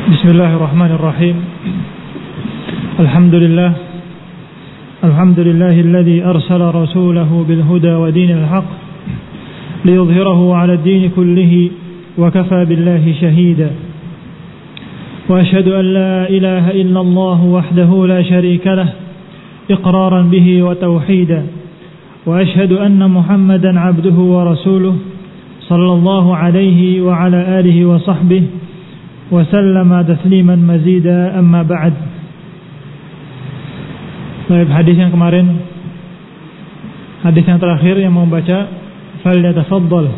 Bismillahirrahmanirrahim. Alhamdulillahilladzi arsala rasulahu bil huda wa dinil haqq liyudhhirahu 'ala ad-din kullihi wa kafa billahi shahida. Wa ashhadu an la ilaha illallah wahdahu la sharika lah iqraran bihi wa tauhida. Wa ashhadu anna Muhammadan 'abduhu wa rasuluhu sallallahu alaihi wa ala alihi wa sahbihi wa sallama tasliman mazida, amma ba'd. Baik, hadis yang kemarin, hadis yang terakhir yang mau baca, falyatafaddal.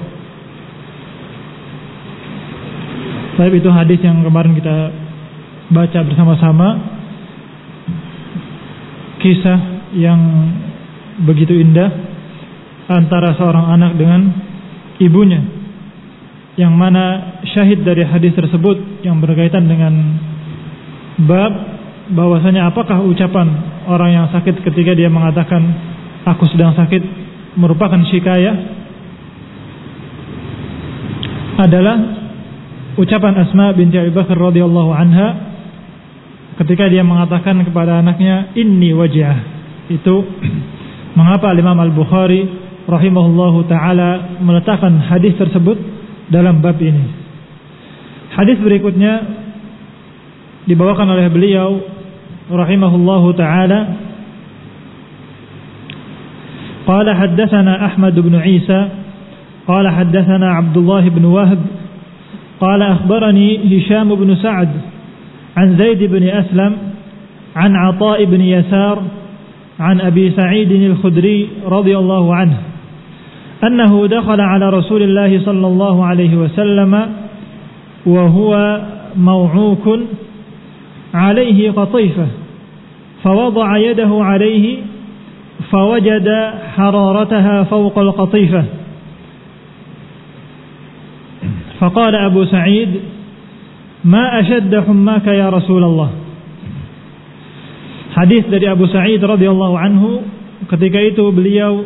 Baik, itu hadis yang kemarin kita baca bersama-sama, kisah yang begitu indah antara seorang anak dengan ibunya, yang mana syahid dari hadis tersebut yang berkaitan dengan bab bahwasanya apakah ucapan orang yang sakit ketika dia mengatakan aku sedang sakit merupakan syikayah, adalah ucapan Asma binti Abi Bakar radhiyallahu anha ketika dia mengatakan kepada anaknya inni waj'ah. Itu mengapa Imam Al-Bukhari rahimahullahu taala meletakkan hadis tersebut dalam bab ini. Hadis berikutnya dibawakan oleh beliau rahimahullahu taala, qala haddatsana Ahmad bin Isa qala haddatsana Abdullah bin Wahb qala akhbarani Hisham bin Sa'd an Zaid bin Aslam an Atha bin Yasar an Abi Sa'id al-Khudri radhiyallahu anhu أنه دخل على رسول الله صلى الله عليه وسلم وهو موعوك عليه قطيفة فوضع يده عليه فوجد حرارتها فوق القطيفة فقال أبو سعيد ما أشد حماك يا رسول الله. Hadis dari Abu Sa'id radhiyallahu anhu, ketika itu beliau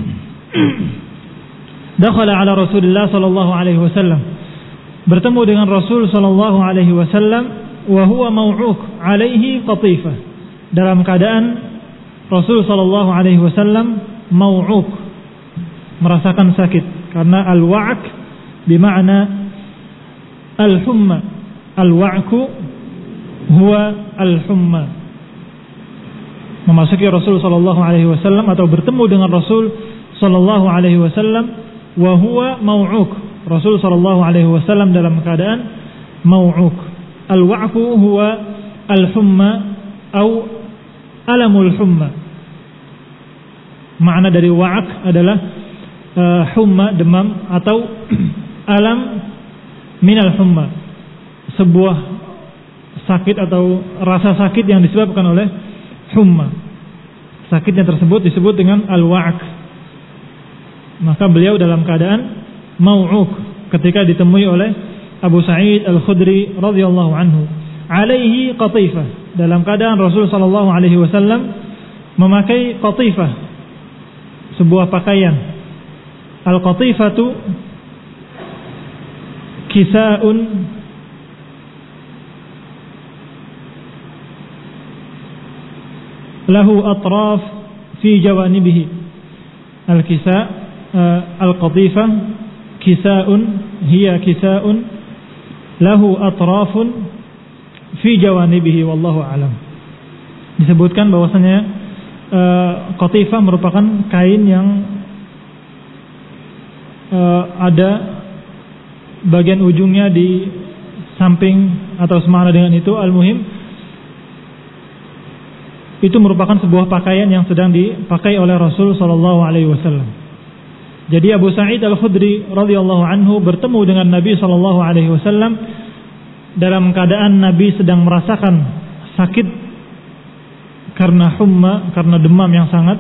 dakhala ala Rasulillah sallallahu alaihi wasallam, bertemu dengan Rasul sallallahu alaihi wasallam, wa huwa mau'uk alaihi qatifah, dalam keadaan Rasul sallallahu alaihi wasallam mau'uk, merasakan sakit, karena al-wa'k bermakna al-humma, al-wa'ku huwa al-humma. Memasuki Rasul sallallahu alaihi wasallam atau bertemu dengan Rasul sallallahu alaihi wasallam wa huwa mau'uk, Rasul sallallahu alaihi wasallam dalam keadaan mau'uk. Al-wa'ku huwa al-humma atau alamul humma. Makna dari wa'ak adalah humma, demam, atau alam minal humma, sebuah sakit atau rasa sakit yang disebabkan oleh humma. Sakitnya tersebut disebut dengan al-wa'ak. Maka beliau dalam keadaan mau'uk ketika ditemui oleh Abu Sa'id Al-Khudri radhiyallahu anhu, alaihi qatifah, dalam keadaan Rasul sallallahu alaihi wasallam memakai qatifah, sebuah pakaian. Al-qatifatu kisa'un lahu atraf fi jawanibihi. Al-kisa' al-qatifah kisa'un hiya kisa'un lahu atrafun fi jawanibihi wallahu a'lam. Disebutkan bahwasanya qatifah merupakan kain yang ada bagian ujungnya di samping atau semana dengan itu. Al-muhim, itu merupakan sebuah pakaian yang sedang dipakai oleh Rasul sallallahu alaihi wasallam. Jadi Abu Sa'id Al-Khudri radhiyallahu anhu bertemu dengan Nabi sallallahu alaihi wasallam dalam keadaan Nabi sedang merasakan sakit karena humma, karena demam yang sangat,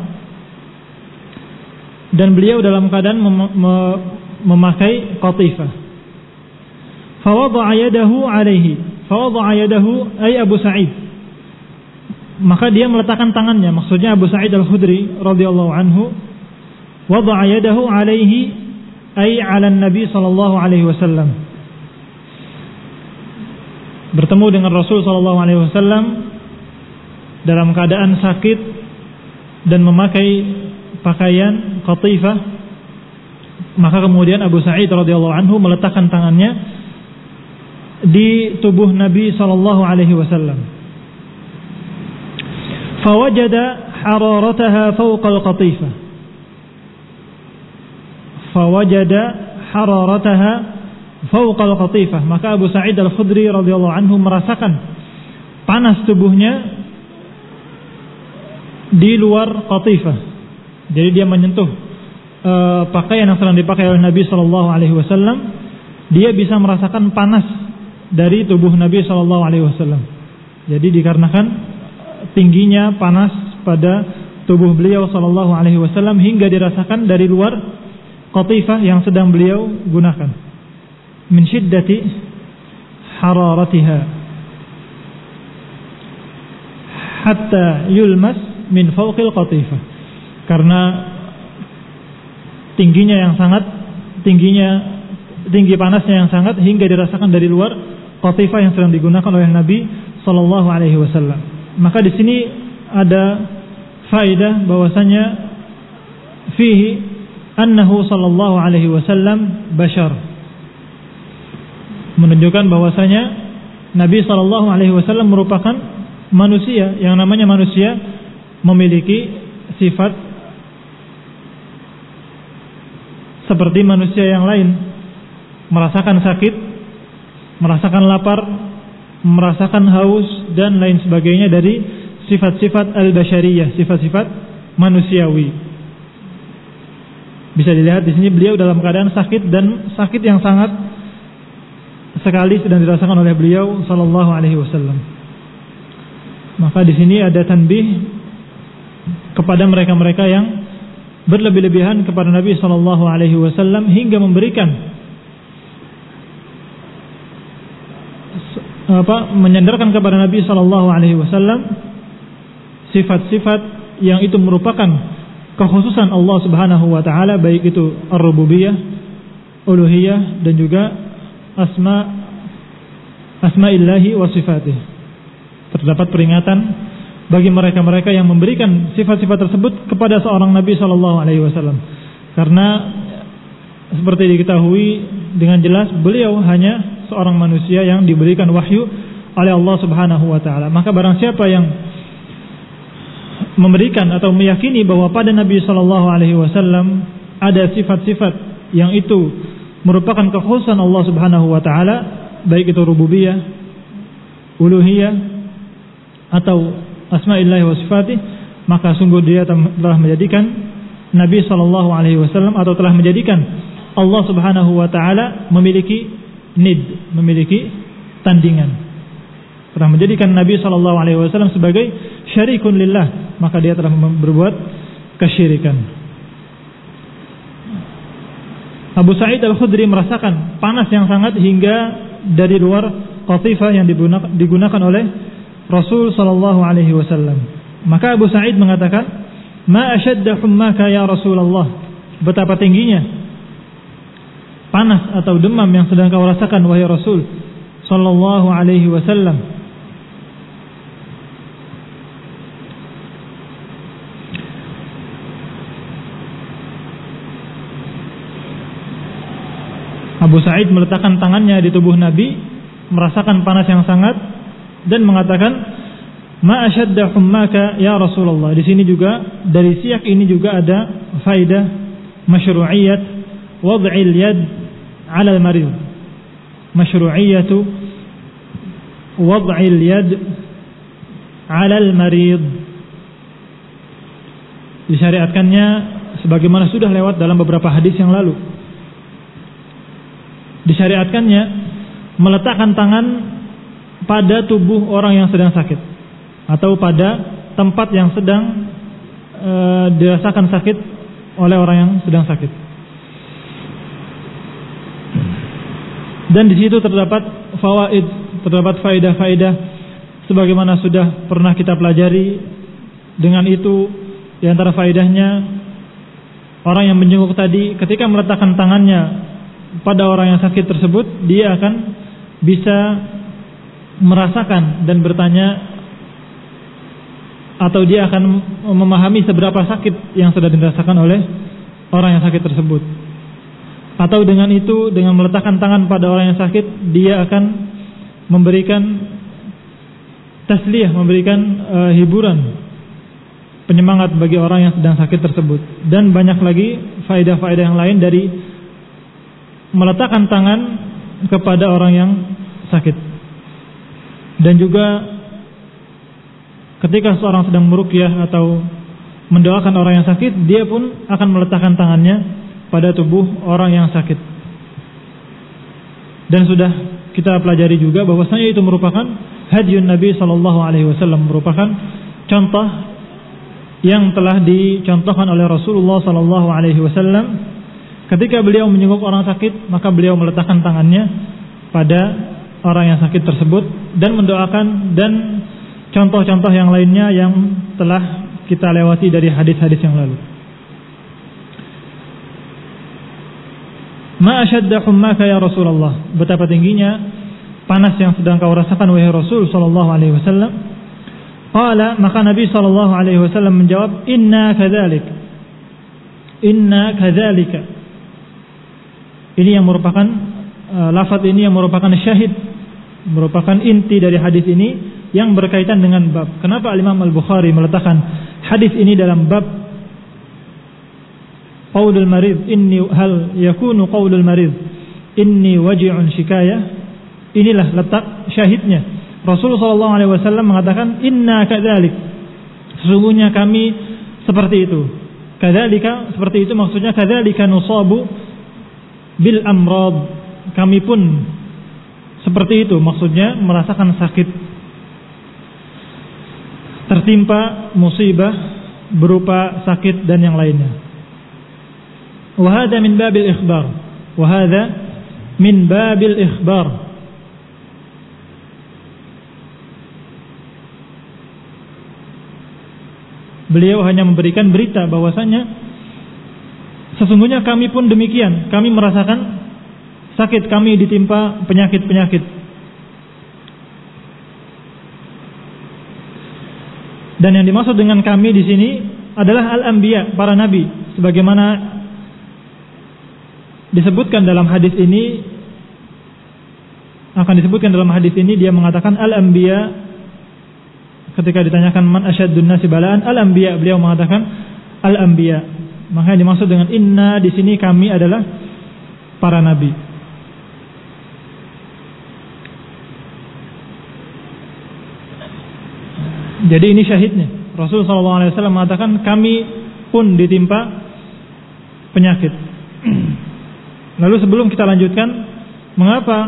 dan beliau dalam keadaan memakai qatifah. Fawadha'a yadahu alaihi, fawadha'a yadahu ay Abu Sa'id, maka dia meletakkan tangannya, maksudnya Abu Sa'id Al-Khudri radhiyallahu anhu, wada'a yadahu alaihi ay 'ala an-nabi sallallahu alaihi wasallam, bertemu dengan Rasul sallallahu alaihi wasallam dalam keadaan sakit dan memakai pakaian qatifah, maka kemudian Abu Sa'id radhiyallahu anhu meletakkan tangannya di tubuh Nabi sallallahu alaihi wasallam. Fawajada hararataha fawqa al-qatifah. Fawajada hararataha fawqa al-qatifah. Maka Abu Sa'id Al-Khudri radhiyallahu anhu merasakan panas tubuhnya di luar qatifah. Jadi dia menyentuh pakaian yang sedang dipakai oleh Nabi sallallahu alaihi wasallam, dia bisa merasakan panas dari tubuh Nabi sallallahu alaihi wasallam. Jadi dikarenakan tingginya panas pada tubuh beliau sallallahu alaihi wasallam hingga dirasakan dari luar qatifah yang sedang beliau gunakan. Min syiddati hararatiha hatta yulmas min fawqil qatifah. Karena tinggi panasnya yang sangat hingga dirasakan dari luar qatifah yang sedang digunakan oleh Nabi sallallahu alaihi wasallam. Maka di sini ada faedah bahwasanya fihi annahu sallallahu alaihi wasallam bashar. Menunjukkan bahwasanya Nabi sallallahu alaihi wasallam merupakan manusia. Yang namanya manusia memiliki sifat seperti manusia yang lain, merasakan sakit, merasakan lapar, merasakan haus dan lain sebagainya dari sifat-sifat al-bashariyah, sifat-sifat manusiawi. Bisa dilihat di sini beliau dalam keadaan sakit, dan sakit yang sangat sekali sedang dirasakan oleh beliau sallallahu alaihi wasallam. Maka di sini ada tanbih kepada mereka-mereka yang berlebih-lebihan kepada Nabi sallallahu alaihi wasallam hingga memberikan menyandarkan kepada Nabi sallallahu alaihi wasallam sifat-sifat yang itu merupakan kekhususan Allah Subhanahu wa taala, baik itu ar-rububiyah, uluhiyah dan juga asma'illahi wa sifatih. Terdapat peringatan bagi mereka-mereka yang memberikan sifat-sifat tersebut kepada seorang Nabi sallallahu alaihi wasallam. Karena seperti diketahui dengan jelas beliau hanya seorang manusia yang diberikan wahyu oleh Allah Subhanahu wa taala. Maka barang siapa yang memberikan atau meyakini bahwa pada Nabi sallallahu alaihi wasallam ada sifat-sifat yang itu merupakan kekhususan Allah Subhanahu wa taala, baik itu rububiyah, uluhiyah atau asma'illahi wa sifatih, maka sungguh dia telah menjadikan Nabi sallallahu alaihi wasallam atau telah menjadikan Allah Subhanahu wa taala memiliki nid, memiliki tandingan. Telah menjadikan Nabi sallallahu alaihi wasallam sebagai syarikun lillah, maka dia telah berbuat kesyirikan. Abu Sa'id Al-Khudri merasakan panas yang sangat hingga dari luar qatifah yang digunakan oleh Rasul sallallahu alaihi wasallam. Maka Abu Sa'id mengatakan, "Ma ashadda hummaka ya Rasulullah." Betapa tingginya panas atau demam yang sedang kau rasakan wahai Rasul sallallahu alaihi wasallam. Abu Sa'id meletakkan tangannya di tubuh Nabi, merasakan panas yang sangat dan mengatakan, "Ma ashadda hummaka ya Rasulullah." Di sini juga dari siyak ini juga ada faidah masyru'iyyat wad'il yad 'ala al-marid. Masyru'iyyatu wad'il yad 'ala al-marid. Disyariatkannya sebagaimana sudah lewat dalam beberapa hadis yang lalu. Disyariatkannya meletakkan tangan pada tubuh orang yang sedang sakit atau pada tempat yang sedang dirasakan sakit oleh orang yang sedang sakit. Dan di situ terdapat fawaid, terdapat faedah-faedah sebagaimana sudah pernah kita pelajari. Dengan itu di antara faedahnya, orang yang menjenguk tadi ketika meletakkan tangannya pada orang yang sakit tersebut, dia akan bisa merasakan dan bertanya, atau dia akan memahami seberapa sakit yang sudah dirasakan oleh orang yang sakit tersebut. Atau dengan itu, dengan meletakkan tangan pada orang yang sakit, dia akan memberikan tasliyah, memberikan hiburan, penyemangat bagi orang yang sedang sakit tersebut. Dan banyak lagi faedah-faedah yang lain dari meletakkan tangan kepada orang yang sakit. Dan juga ketika seorang sedang meruqyah atau mendoakan orang yang sakit, dia pun akan meletakkan tangannya pada tubuh orang yang sakit. Dan sudah kita pelajari juga bahwasanya itu merupakan hadyun Nabi sallallahu alaihi wasallam, merupakan contoh yang telah dicontohkan oleh Rasulullah sallallahu alaihi wasallam. Ketika beliau menjenguk orang sakit, maka beliau meletakkan tangannya pada orang yang sakit tersebut dan mendoakan, dan contoh-contoh yang lainnya yang telah kita lewati dari hadis-hadis yang lalu. Ma ashadda hummaka ya Rasulullah, betapa tingginya panas yang sedang kau rasakan wahai Rasul sallallahu alaihi wasallam. Qala, maka Nabi sallallahu alaihi wasallam menjawab, inna kadzalik, inna kadzalika. Ini yang merupakan lafaz ini yang merupakan syahid, merupakan inti dari hadis ini yang berkaitan dengan bab. Kenapa Imam Al-Bukhari meletakkan hadis ini dalam bab qaulul marid, inni hal yakunu qaulul marid inni waji'un shikayah. Inilah letak syahidnya. Rasulullah sallallahu alaihi wasallam mengatakan inna kadzalik, sesungguhnya kami seperti itu. Kadzalika, seperti itu maksudnya kadzalika nusabu bil amrad, kami pun seperti itu, maksudnya merasakan sakit, tertimpa musibah berupa sakit dan yang lainnya. Wa hadza min babil ikhbar, wa hadza min babil ikhbar. Beliau hanya memberikan berita bahwasanya sesungguhnya kami pun demikian, kami merasakan sakit, kami ditimpa penyakit-penyakit. Dan yang dimaksud dengan kami di sini adalah al-anbiya, para nabi, sebagaimana disebutkan dalam hadis ini, akan disebutkan dalam hadis ini, dia mengatakan al-anbiya. Ketika ditanyakan man asyaddun nasi balaan, al-anbiya, beliau mengatakan al-anbiya. Maka yang dimaksud dengan inna di sini kami adalah para nabi. Jadi ini syahidnya. Rasulullah SAW mengatakan kami pun ditimpa penyakit. Lalu sebelum kita lanjutkan, mengapa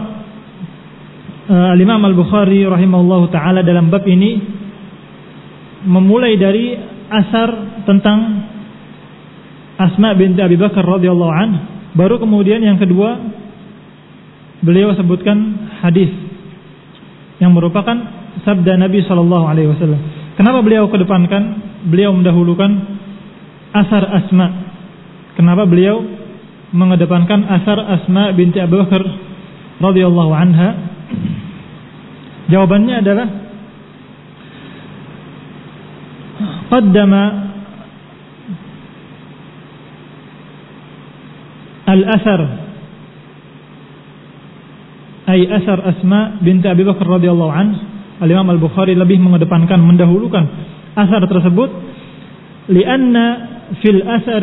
Imam Al-Bukhari rahimahullahu ta'ala dalam bab ini memulai dari asar tentang Asma binti Abi Bakar radhiyallahu anha, baru kemudian yang kedua beliau sebutkan hadis yang merupakan sabda Nabi sallallahu alaihi wasallam. Kenapa beliau kedepankan, beliau mendahulukan asar Asma? Kenapa beliau mengedepankan asar Asma binti Abi Bakar radhiyallahu anha? Jawabannya adalah qaddama al-asar, ay asar Asma binti Abi Bakar radhiyallahu anha. Al-Imam Al-Bukhari lebih mengedepankan, mendahulukan asar tersebut, lianna fil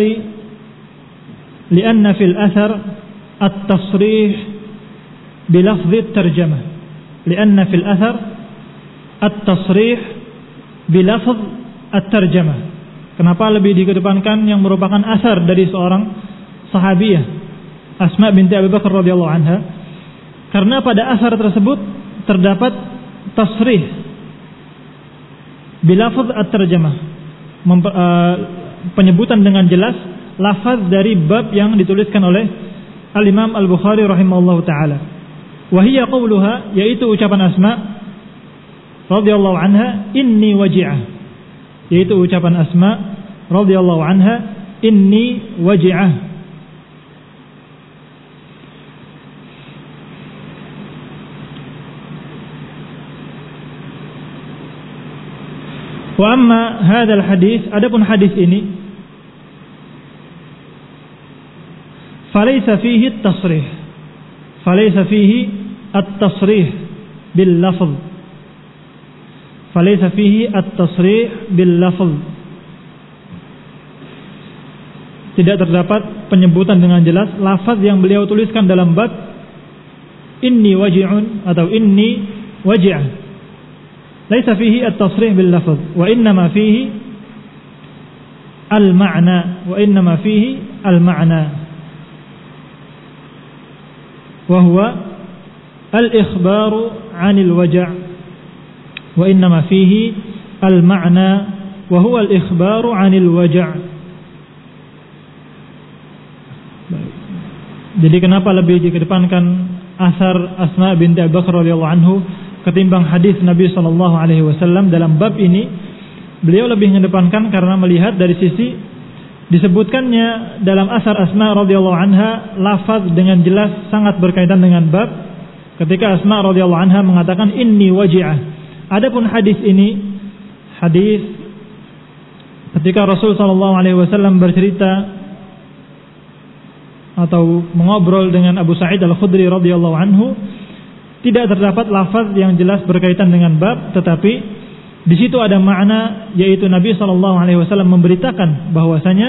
asar at-tasrih bilafzi at-tarjamah. Lianna fil asar at-tasrih bilafzi at-tarjamah. Kenapa lebih dikedepankan yang merupakan asar dari seorang sahabiyah Asma binti Abi Bakar radhiyallahu anha? Karena pada asar tersebut terdapat tasrih bilafz at-tarjamah, penyebutan dengan jelas lafaz dari bab yang dituliskan oleh Al-Imam Al-Bukhari rahimahullahu taala. Wa hiya qauluha, yaitu ucapan Asma radhiyallahu anha, inni waji'ah, yaitu ucapan Asma radhiyallahu anha, inni waji'ah. Wa amma hadzal hadis, adapun hadis ini, falaysa fihi at-tasrih. Falaysa fihi at-tasrih bil lafz. Falaysa fihi at-tasrih bil lafz. Tidak terdapat penyebutan dengan jelas lafaz yang beliau tuliskan dalam bab inni waji'un atau inni waji'ah. Laisa fihi at-tasrih bil lafz wa innama fihi al-ma'na wa innama fihi al-ma'na wa huwa al-ikhbaru 'anil waji' wa innama fihi al-ma'na wa huwa al-ikhbaru 'anil waji'. Jadi kenapa lebih dikedepankan asar Asma binti Abi Bakar radhiyallahu anhu ketimbang hadis Nabi sallallahu alaihi wasallam dalam bab ini? Beliau lebih mengedepankan karena melihat dari sisi disebutkannya dalam asar Asma radhiyallahu anha lafaz dengan jelas sangat berkaitan dengan bab ketika Asma radhiyallahu anha mengatakan inni waji'ah. Adapun hadis ini, hadis ketika Rasul sallallahu alaihi wasallam bercerita atau mengobrol dengan Abu Sa'id Al-Khudri radhiyallahu anhu, tidak terdapat lafaz yang jelas berkaitan dengan bab, tetapi di situ ada makna, yaitu Nabi sallallahu alaihi wasallam memberitakan bahwasanya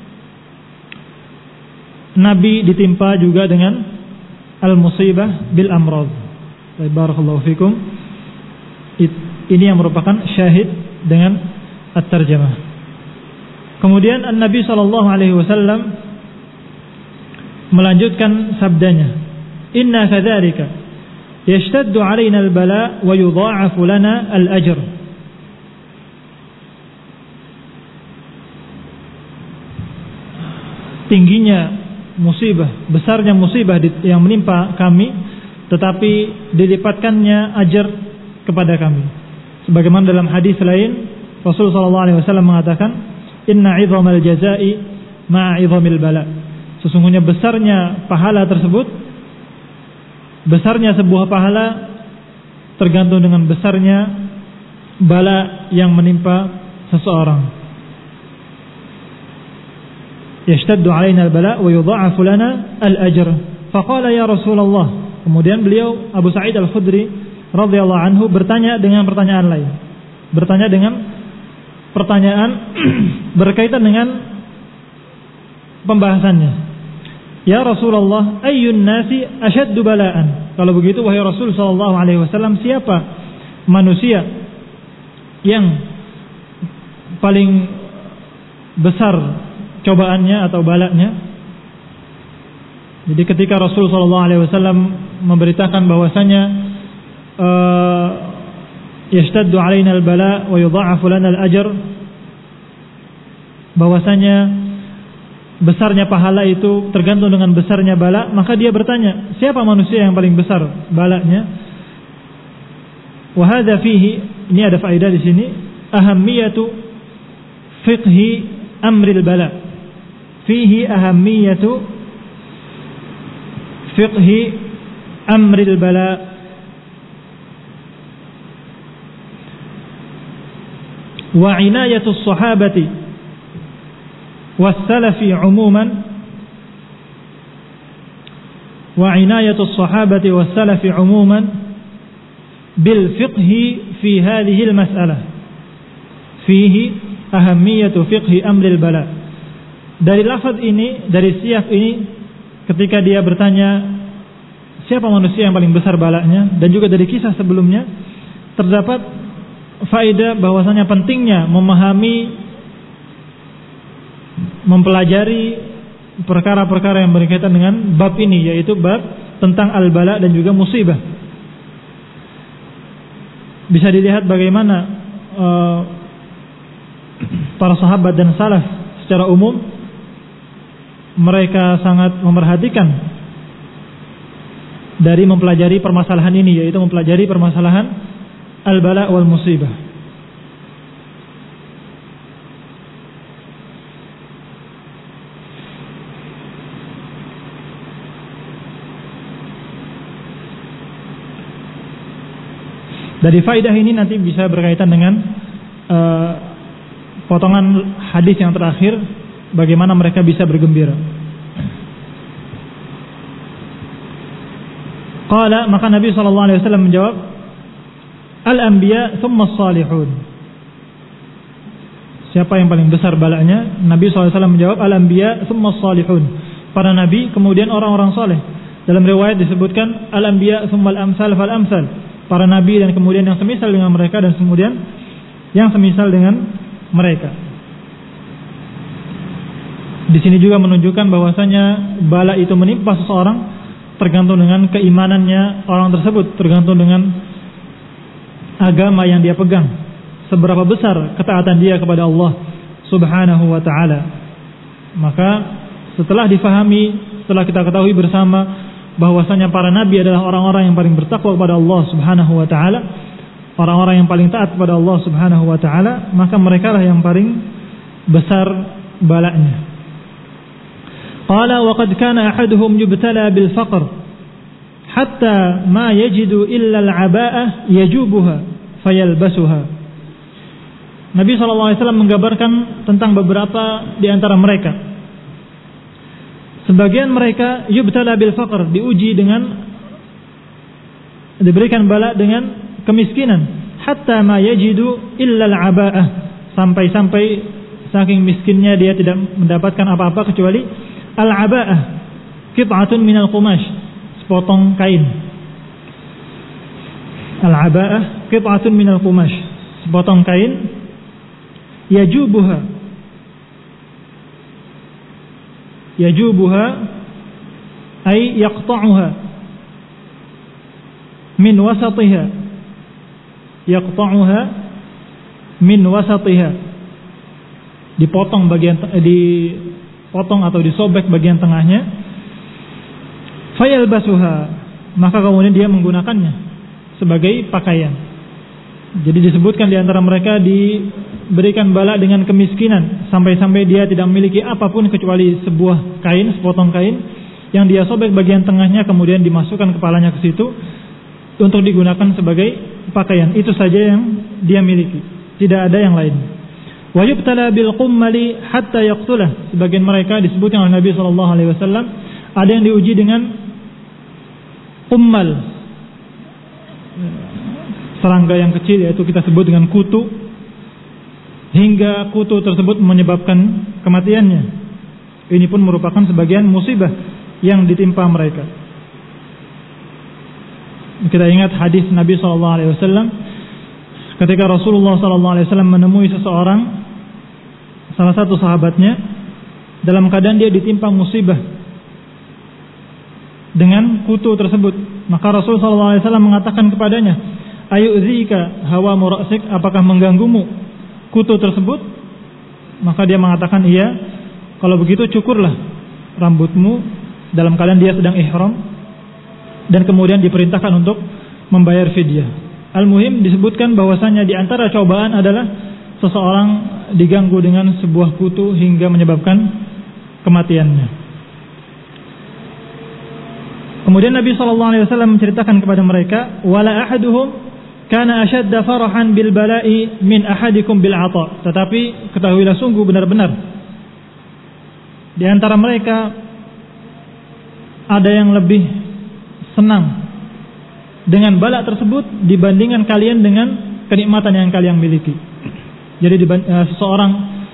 Nabi ditimpa juga dengan al-musibah bil amrad. Barakallahu fikum. Ini yang merupakan syahid dengan at-tarjamah. Kemudian Nabi sallallahu alaihi wasallam melanjutkan sabdanya, inna kadzalika yashtaddu alaina al-bala wa yudha'afu lana al-ajr. Tingginya musibah, besarnya musibah yang menimpa kami, tetapi dilipatkannya ajar kepada kami. Sebagaimana dalam hadis lain Rasul sallallahu alaihi wasallam mengatakan, inna 'idhamal jazaa'i ma'a 'idhamil bala. Sesungguhnya besarnya pahala tersebut, besarnya sebuah pahala tergantung dengan besarnya bala yang menimpa seseorang. Yashtaddu alaina al-bala wa yudha'afu lana al-ajr. Faqala ya Rasulullah. Kemudian beliau Abu Sa'id Al-Khudri radhiyallahu anhu bertanya dengan pertanyaan lain. Bertanya dengan pertanyaan berkaitan dengan pembahasannya. Ya Rasulullah, ayyun nasi asyaddu bala'an. Kalau begitu wahai Rasul sallallahu alaihi wasallam, siapa manusia yang paling besar cobaannya atau balanya? Jadi ketika Rasul sallallahu alaihi wasallam memberitakan bahwasanya yashtaddu alaina al-bala wa yudha'afu lana al-ajr, bahwasanya besarnya pahala itu tergantung dengan besarnya bala, maka dia bertanya, siapa manusia yang paling besar balanya? Wa hadza fihi, ini ada faedah di sini, ahammiyatu fiqhi amril bala. Fihi ahammiyatu fiqhi amril bala. Wa inayatu as-sahabati والسلف عموما وعناية الصحابة والسلف عموما بالفقه في هذه المسألة فيه أهمية فقه أمر البلاء. Dari lafaz ini, dari siyaq ini, ketika dia bertanya siapa manusia yang paling besar balanya, dan juga dari kisah sebelumnya terdapat faedah bahwasanya pentingnya memahami, mempelajari perkara-perkara yang berkaitan dengan bab ini, yaitu bab tentang al-bala dan juga musibah. Bisa dilihat bagaimana para sahabat dan salaf secara umum mereka sangat memerhatikan dari mempelajari permasalahan ini, yaitu mempelajari permasalahan al-bala wal musibah. Dari faedah ini nanti bisa berkaitan dengan potongan hadis yang terakhir, bagaimana mereka bisa bergembira. Qala, maka Nabi SAW menjawab, al-anbiya thumma as-salihun. Siapa yang paling besar balanya? Nabi SAW menjawab, al-anbiya thumma as-salihun. Para nabi kemudian orang-orang saleh. Dalam riwayat disebutkan al-anbiya thumma al-amsal fal-amsal. Para nabi dan kemudian yang semisal dengan mereka dan kemudian yang semisal dengan mereka. Di sini juga menunjukkan bahwasanya bala itu menimpa seseorang tergantung dengan keimanannya orang tersebut, tergantung dengan agama yang dia pegang, seberapa besar ketaatan dia kepada Allah Subhanahu wa ta'ala. Maka setelah difahami, setelah kita ketahui bersama bahwasanya para nabi adalah orang-orang yang paling bertakwa kepada Allah Subhanahu wa ta'ala, orang-orang yang paling taat kepada Allah Subhanahu wa ta'ala, maka merekalah yang paling besar balanya. Qala wa qad kana ahaduhum yubtala bil faqr hatta ma yajidu illa al-'aba'ah yajubuha fayalbasuha. Nabi SAW menggambarkan tentang beberapa di antara mereka. Sebagian mereka yubtala bil faqr, diuji dengan, diberikan bala dengan kemiskinan, hatta ma yajidu illa al-'aba'ah, sampai-sampai saking miskinnya dia tidak mendapatkan apa-apa kecuali al-'aba'ah, qit'atun minal qumash, sepotong kain. Al-'aba'ah qit'atun minal qumash, sepotong kain. Yajubuha ay yaqta'uha min wasatiha, yaqta'uha min wasatiha, dipotong bagian, dipotong atau disobek bagian tengahnya. Fayalbasuha, maka kemudian dia menggunakannya sebagai pakaian. Jadi disebutkan di antara mereka diberikan bala dengan kemiskinan sampai-sampai dia tidak memiliki apapun kecuali sebuah kain, sepotong kain yang dia sobek bagian tengahnya, kemudian dimasukkan kepalanya ke situ untuk digunakan sebagai pakaian. Itu saja yang dia miliki, tidak ada yang lain. Wa yubtala bil qummali hatta yaqtulah. Sebagian mereka disebutkan oleh Nabi SAW, ada yang diuji dengan qummal, serangga yang kecil, yaitu kita sebut dengan kutu, hingga kutu tersebut menyebabkan kematiannya. Ini pun merupakan sebagian musibah yang ditimpa mereka. Kita ingat hadis Nabi SAW ketika Rasulullah SAW menemui seseorang, salah satu sahabatnya, dalam keadaan dia ditimpa musibah dengan kutu tersebut. Maka Rasulullah SAW mengatakan kepadanya, ayu'zika hawa murasik, apakah mengganggumu kutu tersebut? Maka dia mengatakan, iya. Kalau begitu cukurlah rambutmu, dalam keadaan dia sedang ihram, dan kemudian diperintahkan untuk membayar fidyah. Al-muhim disebutkan bahwasanya di antara cobaan adalah seseorang diganggu dengan sebuah kutu hingga menyebabkan kematiannya. Kemudian Nabi SAW menceritakan kepada mereka, wala ahaduhum kana ashadda farahan bil bala'i min ahadikum bil 'ata. Tetapi ketahuilah sungguh benar-benar di antara mereka ada yang lebih senang dengan bala tersebut dibandingkan kalian dengan kenikmatan yang kalian miliki. Jadi seseorang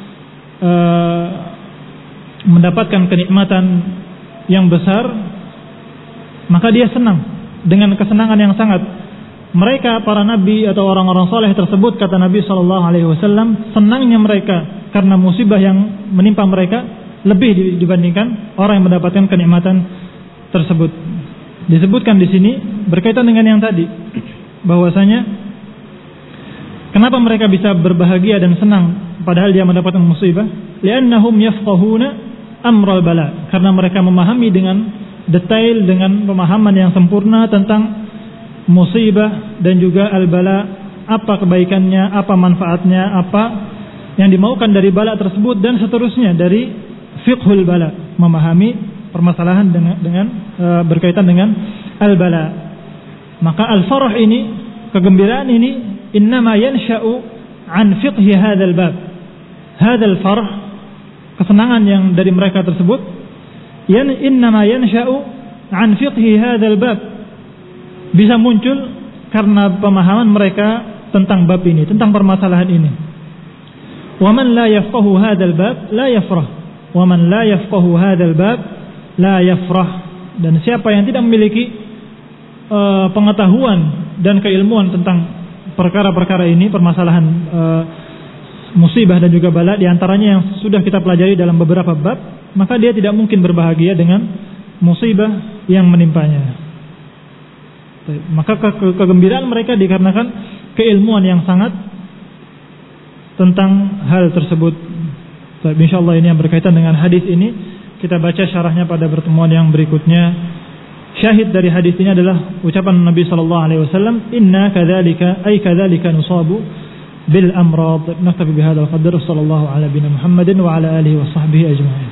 mendapatkan kenikmatan yang besar, maka dia senang dengan kesenangan yang sangat. Mereka para nabi atau orang-orang soleh tersebut, kata Nabi SAW, senangnya mereka karena musibah yang menimpa mereka lebih dibandingkan orang yang mendapatkan kenikmatan tersebut. Disebutkan di sini berkaitan dengan yang tadi, bahwasanya kenapa mereka bisa berbahagia dan senang padahal dia mendapatkan musibah? Li'annahum yafqahuna amral bala, karena mereka memahami dengan detail, dengan pemahaman yang sempurna tentang musibah dan juga al-bala, apa kebaikannya, apa manfaatnya, apa yang dimaukan dari bala tersebut, dan seterusnya dari fiqhul bala, memahami permasalahan dengan berkaitan dengan al-bala. Maka al-farah ini, kegembiraan ini, innama yansha'u an fiqhi hadzal bab. Hadzal farh, kesenangan yang dari mereka tersebut, innama yansha'u an fiqhi hadzal bab. Bisa muncul karena pemahaman mereka tentang bab ini, tentang permasalahan ini. Wa man la yafqahu hadzal bab la yafrah. Wa man la yafqahu hadzal bab la yafrah. Dan siapa yang tidak memiliki pengetahuan dan keilmuan tentang perkara-perkara ini, permasalahan musibah dan juga bala, di antaranya yang sudah kita pelajari dalam beberapa bab, maka dia tidak mungkin berbahagia dengan musibah yang menimpanya. Maka kegembiraan mereka dikarenakan keilmuan yang sangat tentang hal tersebut. Insyaallah ini yang berkaitan dengan hadis ini, kita baca syarahnya pada pertemuan yang berikutnya. Syahid dari hadis ini adalah ucapan Nabi sallallahu alaihi wasallam, inna kadzalika nusabu bil amrad. Naktafi bihadzal qadar. Sallallahu ala nabiyina Muhammadin wa ala alihi wa sahbihi ajma'in.